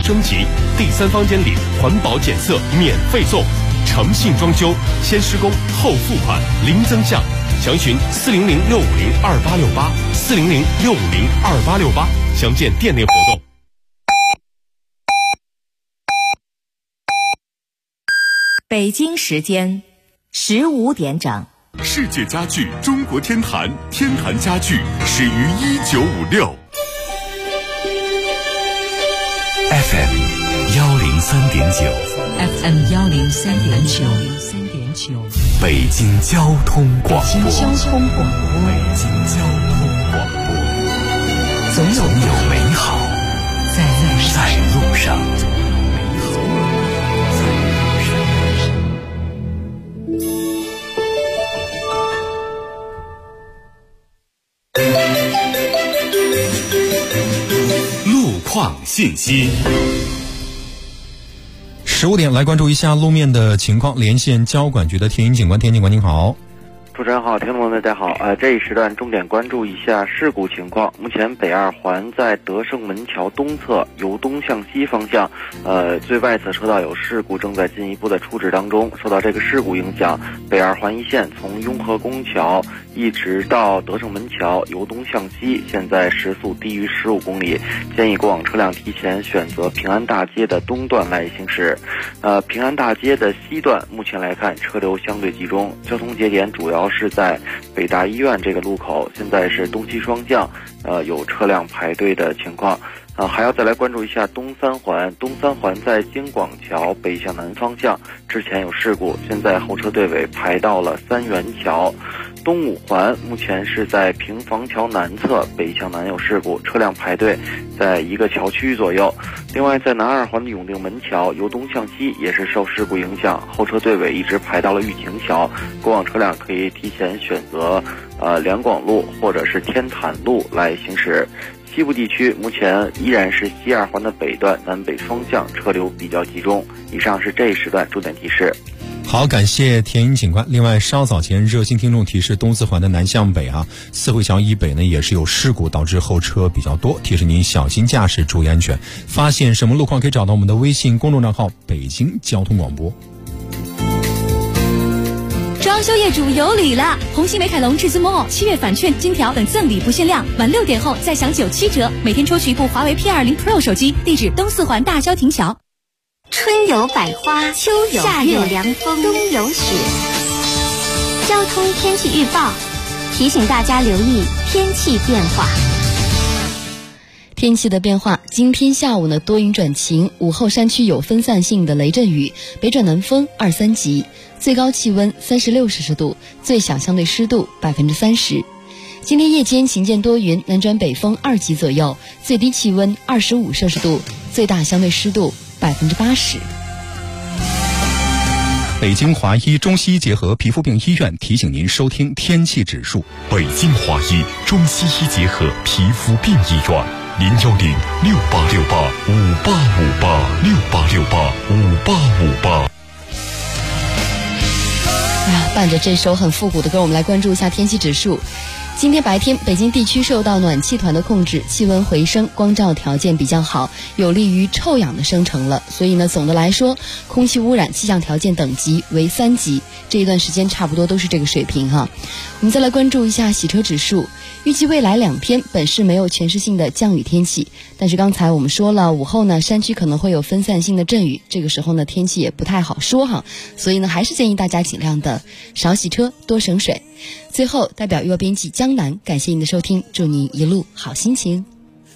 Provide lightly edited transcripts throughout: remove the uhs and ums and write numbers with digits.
升级，第3方监理环保检测免费送，诚信装修，先施工后付款，零增项。详询400-650-2868，400-650-2868，详见店内活动。 北京时间15点整。 世界家具中国天坛，天坛家具始于1956。FM 103.9，FM 103.9， 北京交通广播， 北京交通广播， 总有美好在路上。路况信息。 15点来关注一下路面的情况，连线交管局的田英警官。田警官您好。 主持人好，听众朋友们大家好。这一时段重点关注一下事故情况。目前北2环在德胜门桥东侧由东向西方向，最外侧车道有事故，正在进一步的处置当中。受到这个事故影响，北2环一线从雍和宫桥一直到德胜门桥由东向西，现在时速低于15公里，建议过往车辆提前选择平安大街的东段来行驶。平安大街的西段目前来看车流相对集中，交通节点主要是在北大医院这个路口，现在是东西双向，有车辆排队的情况。还要再来关注一下东3环。东3环在京广桥北向南方向之前有事故，现在后车队尾排到了3元桥。东5环目前是在平房桥南侧北向南有事故，车辆排队在1个桥区左右。另外在南2环的永定门桥由东向西也是受事故影响，后车队尾一直排到了玉亭桥，过往车辆可以提前选择两广路或者是天坛路来行驶。西部地区目前依然是西2环的北段南北双向车流比较集中。以上是这一时段重点提示。 好，感谢田英警官。另外，稍早前热心听众提示，东4环的南向北四惠桥以北呢也是有事故，导致后车比较多，提示您小心驾驶，注意安全。发现什么路况可以找到我们的微信公众账号北京交通广播。 装修业主有礼了！红星美凯龙至尊 Mall7月返券、金条等赠礼不限量，晚6点后再享97折，每天抽取一部华为 P20 Pro 手机。地址东4环大郊亭桥。 春有百花，秋有夏有凉风，冬有雪。交通天气预报提醒大家留意天气变化。 天气的变化，今天下午呢多云转晴，午后山区有分散性的雷阵雨，北转南风2、3级，最高气温36摄氏度，最小相对湿度30%。今天夜间晴间多云，南转北风2级左右，最低气温25摄氏度，最大相对湿度80%。 北京华医中西医结合皮肤病医院提醒您收听天气指数。 北京华医中西医结合皮肤病医院，010-6868-5858，6868-5858。 伴着这首很复古的歌，我们来关注一下天气指数。今天白天，北京地区受到暖气团的控制，气温回升，光照条件比较好，有利于臭氧的生成了。所以呢，总的来说，空气污染气象条件等级为3级，这一段时间差不多都是这个水平哈。我们再来关注一下洗车指数，预计未来2天本市没有全市性的降雨天气，但是刚才我们说了，午后呢山区可能会有分散性的阵雨，这个时候呢天气也不太好说哈，所以呢还是建议大家尽量的少洗车，多省水。最后，代表娱乐编辑江南感谢您的收听，祝您一路好心情。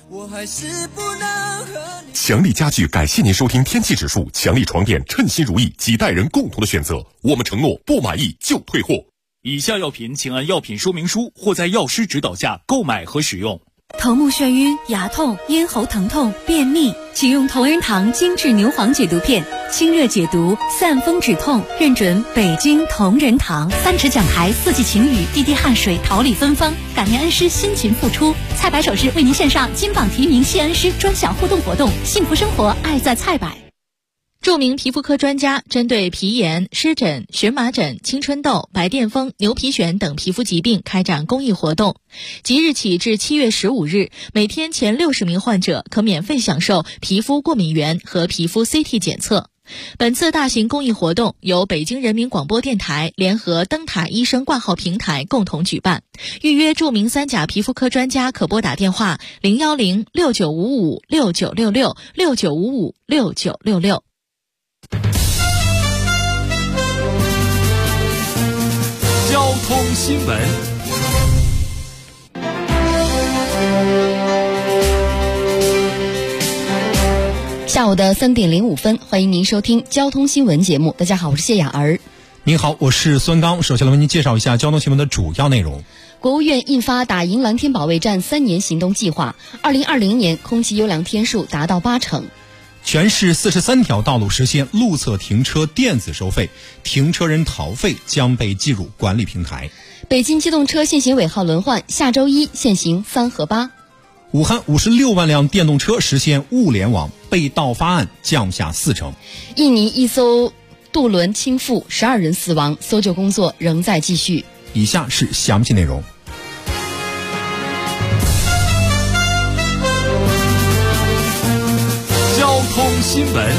强力家具感谢您收听天气指数，强力床垫称心如意，几代人共同的选择，我们承诺不满意就退货。 以下药品请按药品说明书或在药师指导下购买和使用。 头目眩晕、牙痛、咽喉疼痛、便秘，请用同仁堂精致牛黄解毒片，清热解毒，散风止痛，认准北京同仁堂。3尺讲台，4季晴雨，滴滴汗水，桃李芬芳，感念恩师辛勤付出。菜百首饰为您献上金榜题名谢恩师专享互动活动，幸福生活爱在菜百。 著名皮肤科专家针对皮炎、湿疹、荨麻疹、青春痘、白癜风、牛皮癣等皮肤疾病开展公益活动。即日起至7月15日，每天前60名患者可免费享受皮肤过敏原和皮肤 CT 检测。本次大型公益活动由北京人民广播电台联合灯塔医生挂号平台共同举办。预约著名3甲皮肤科专家可拨打电话01069556966 69556966。 交通新闻。 下午的3点05分，欢迎您收听交通新闻节目。大家好，我是谢雅儿。 您好，我是孙刚。首先来为您介绍一下交通新闻的主要内容。 国务院印发打赢蓝天保卫战3年行动计划，2020年空气优良天数达到80%。 全市43条道路实现路侧停车电子收费，停车人逃费将被记入管理平台。 北京机动车限行尾号轮换，下周一限行3和8。 武汉56万辆电动车实现物联网，被盗发案降下40%。 印尼一艘渡轮倾覆，12人死亡，搜救工作仍在继续。 以下是详细内容。 交通新闻。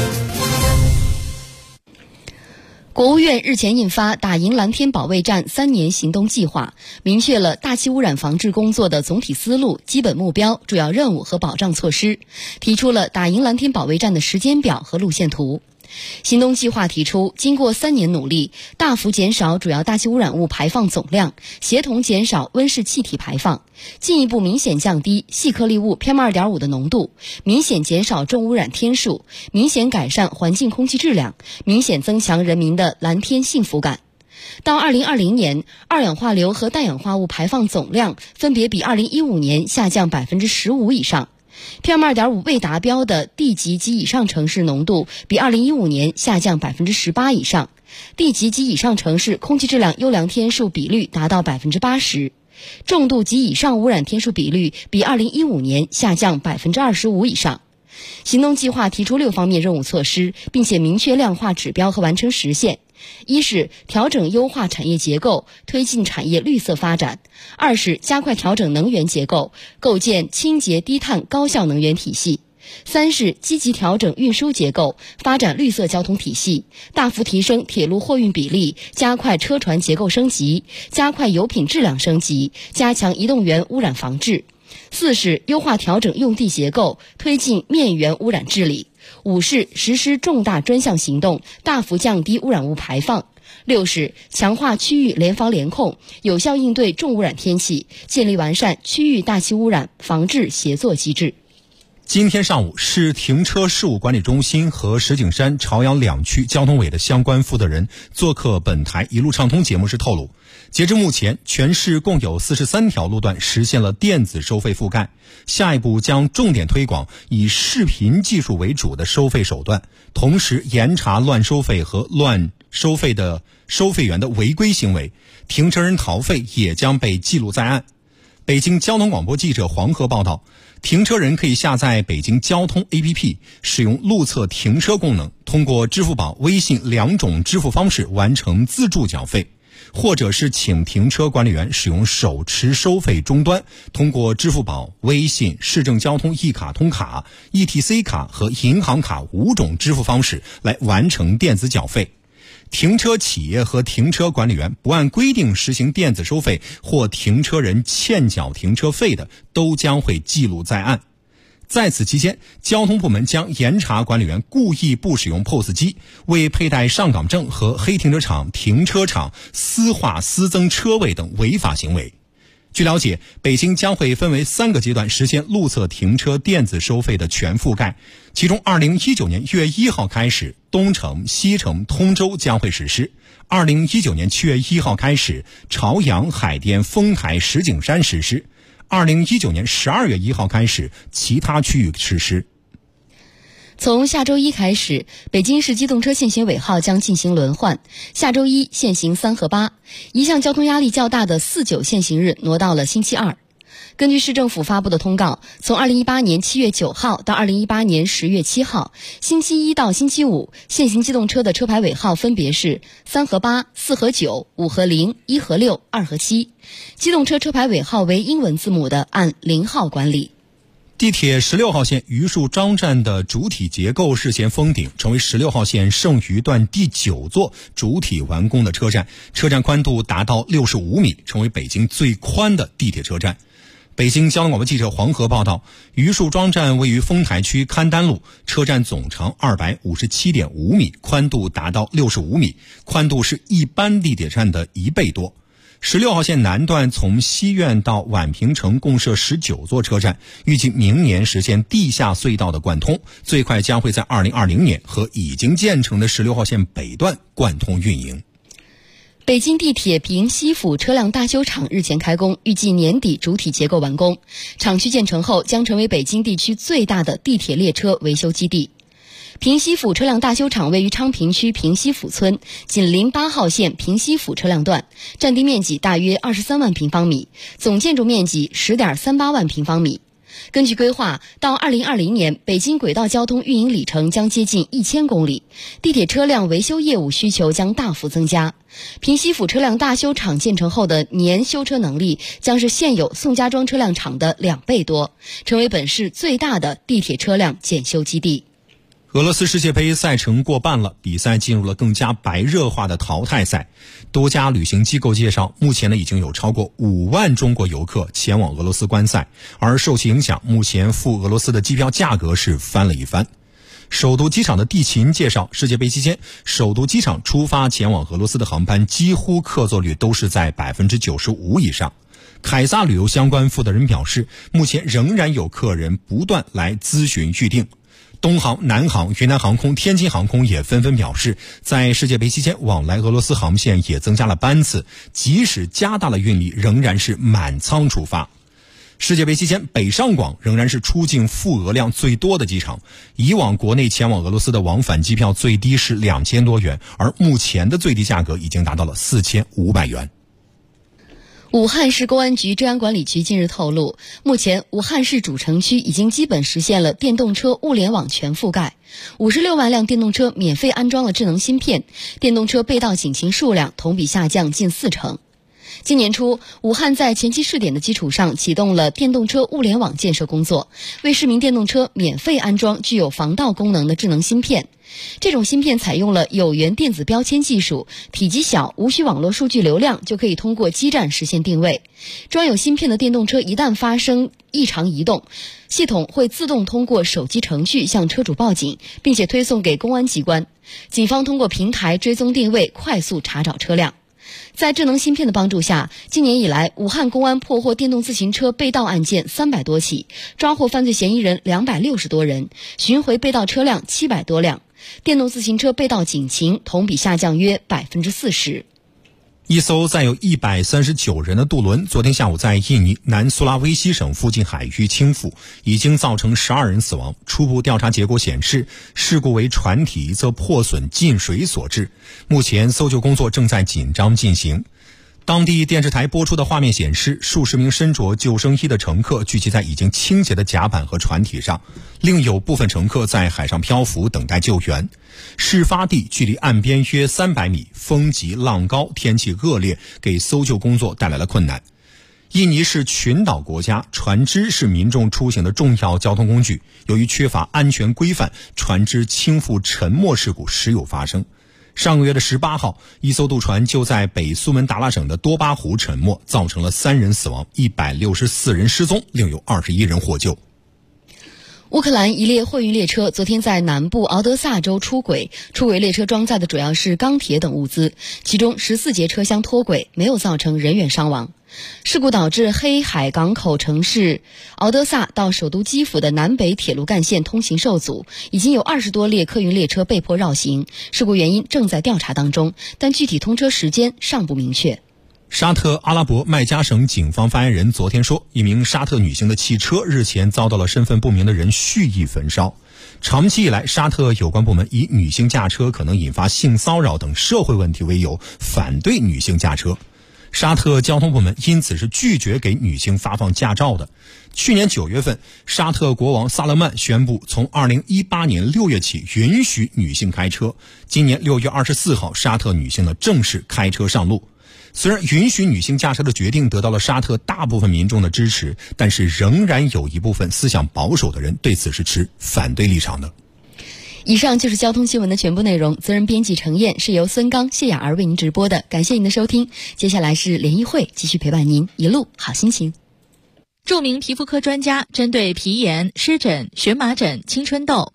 国务院日前印发打赢蓝天保卫战3年行动计划，明确了大气污染防治工作的总体思路、基本目标、主要任务和保障措施，提出了打赢蓝天保卫战的时间表和路线图。行动计划提出，经过3年努力，大幅减少主要大气污染物排放总量，协同减少温室气体排放，进一步明显降低细颗粒物 PM2.5 的浓度，明显减少重污染天数，明显改善环境空气质量，明显增强人民的蓝天幸福感。到2020年，二氧化硫和氮氧化物排放总量分别比2015年下降15%以上。PM2.5 未达标的地级及以上城市浓度比2015年下降18%以上，地级及以上城市空气质量优良天数比率达到80%，重度及以上污染天数比率比2015年下降25%以上。行动计划提出6方面任务措施，并且明确量化指标和完成实现。一是调整优化产业结构，推进产业绿色发展；二是加快调整能源结构，构建清洁低碳高效能源体系；三是积极调整运输结构，发展绿色交通体系，大幅提升铁路货运比例，加快车船结构升级，加快油品质量升级，加强移动源污染防治；四是优化调整用地结构，推进面源污染治理；五是实施重大专项行动，大幅降低污染物排放；六是强化区域联防联控，有效应对重污染天气，建立完善区域大气污染防治协作机制。 今天上午，市停车事务管理中心和石景山、朝阳2区交通委的相关负责人做客本台一路畅通节目时透露，截至目前，全市共有43条路段实现了电子收费覆盖，下一步将重点推广以视频技术为主的收费手段，同时严查乱收费和乱收费的收费员的违规行为，停车人逃费也将被记录在案。北京交通广播记者黄河报道，停车人可以下载北京交通 APP， 使用路侧停车功能，通过支付宝、微信2种支付方式完成自助缴费，或者是请停车管理员使用手持收费终端，通过支付宝、微信、市政交通一卡通卡、ETC 卡和银行卡5种支付方式来完成电子缴费。停车企业和停车管理员不按规定实行电子收费或停车人欠缴停车费的，都将会记录在案。在此期间，交通部门将严查管理员故意不使用 POS 机、未佩戴上岗证和黑停车场、停车场私划私增车位等违法行为。据了解，北京将会分为3个阶段实现路侧停车电子收费的全覆盖，其中2019年1月1号开始，东城、西城、通州将会实施；2019年7月1号开始，朝阳、海淀、丰台、石景山实施；2019年12月1号开始，其他区域实施。 从下周一开始，北京市机动车限行尾号将进行轮换，下周一限行3和8，一项交通压力较大的4、9限行日挪到了星期二。 根据市政府发布的通告，从2018年7月9号到2018年10月7号，星期一到星期五，限行机动车的车牌尾号分别是3和8、4和9、5和0、1和6、2和7。机动车车牌尾号为英文字母的，按0号管理。 地铁16号线榆树张站的主体结构日前封顶，成为16号线剩余段第9座主体完工的车站，车站宽度达到65米，成为北京最宽的地铁车站。北京交通广播记者黄河报道，榆树庄站位于丰台区邯郸路，车站总长257.5米，宽度达到65米，宽度是一般地铁站的1倍多。16号线南段从西苑到宛平城共设19座车站，预计明年实现地下隧道的贯通，最快将会在2020年和已经建成的16号线北段贯通运营。 北京地铁平西府车辆大修厂日前开工，预计年底主体结构完工。厂区建成后将成为北京地区最大的地铁列车维修基地。平西府车辆大修厂位于昌平区平西府村，紧邻8号线平西府车辆段，占地面积大约23万平方米，总建筑面积10.38万平方米。根据规划，到2020年，北京轨道交通运营里程将接近1000公里，地铁车辆维修业务需求将大幅增加。平西府车辆大修厂建成后的年修车能力将是现有宋家庄车辆厂的2倍多，成为本市最大的地铁车辆检修基地。 俄罗斯世界杯赛程过半了，比赛进入了更加白热化的淘汰赛。多家旅行机构介绍，目前已经有超过5万中国游客前往俄罗斯观赛，而受其影响，目前赴俄罗斯的机票价格是翻了一番。首都机场的地勤介绍，世界杯期间，首都机场出发前往俄罗斯的航班几乎客座率都是在95%以上。凯撒旅游相关负责人表示，目前仍然有客人不断来咨询预订。东航、南航、云南航空、天津航空也纷纷表示，在世界杯期间往来俄罗斯航线也增加了班次，即使加大了运力，仍然是满舱出发。世界杯期间，北上广仍然是出境赴俄量最多的机场。以往国内前往俄罗斯的往返机票最低是2000多元，而目前的最低价格已经达到了4500元。 武汉市公安局治安管理局近日透露，目前武汉市主城区已经基本实现了电动车物联网全覆盖，56万辆电动车免费安装了智能芯片，电动车被盗警情数量同比下降近40%。今年初，武汉在前期试点的基础上启动了电动车物联网建设工作，为市民电动车免费安装具有防盗功能的智能芯片。这种芯片采用了有源电子标签技术，体积小，无需网络数据流量就可以通过基站实现定位。装有芯片的电动车一旦发生异常移动，系统会自动通过手机程序向车主报警，并且推送给公安机关。警方通过平台追踪定位，快速查找车辆。在智能芯片的帮助下，今年以来，武汉公安破获电动自行车被盗案件300多起，抓获犯罪嫌疑人260多人，寻回被盗车辆700多辆。电动自行车被盗警情同比下降约40%。 一艘载有139人的渡轮昨天下午在印尼南苏拉威西省附近海域倾覆，已经造成12人死亡。初步调查结果显示，事故为船体一侧破损进水所致。目前搜救工作正在紧张进行。当地电视台播出的画面显示，数十名身着救生衣的乘客聚集在已经倾斜的甲板和船体上，另有部分乘客在海上漂浮等待救援。事发地距离岸边约300米，风急浪高，天气恶劣，给搜救工作带来了困难。印尼是群岛国家，船只是民众出行的重要交通工具，由于缺乏安全规范，船只倾覆沉没事故时有发生。上个月的18号，一艘渡船就在北苏门答腊省的多巴湖沉没，造成了3人死亡，164人失踪，另有21人获救。 乌克兰一列货运列车昨天在南部敖德萨州出轨列车装载的主要是钢铁等物资，其中14节车厢脱轨，没有造成人员伤亡。事故导致黑海港口城市敖德萨到首都基辅的南北铁路干线通行受阻，已经有20多列客运列车被迫绕行。事故原因正在调查当中，但具体通车时间尚不明确。 沙特阿拉伯麦加省警方发言人昨天说，一名沙特女性的汽车日前遭到了身份不明的人蓄意焚烧。长期以来，沙特有关部门以女性驾车可能引发性骚扰等社会问题为由，反对女性驾车。 沙特交通部门因此是拒绝给女性发放驾照的。去年9月份，沙特国王萨勒曼宣布从2018年6月起允许女性开车。今年6月24号，沙特女性呢正式开车上路。虽然允许女性驾车的决定得到了沙特大部分民众的支持，但是仍然有一部分思想保守的人对此是持反对立场的。 以上就是交通新闻的全部内容，责任编辑程燕，是由孙刚、谢雅儿为您直播的。感谢您的收听，接下来是联谊会继续陪伴您，一路好心情。 著名皮肤科专家针对皮炎、湿疹、荨麻疹、青春痘、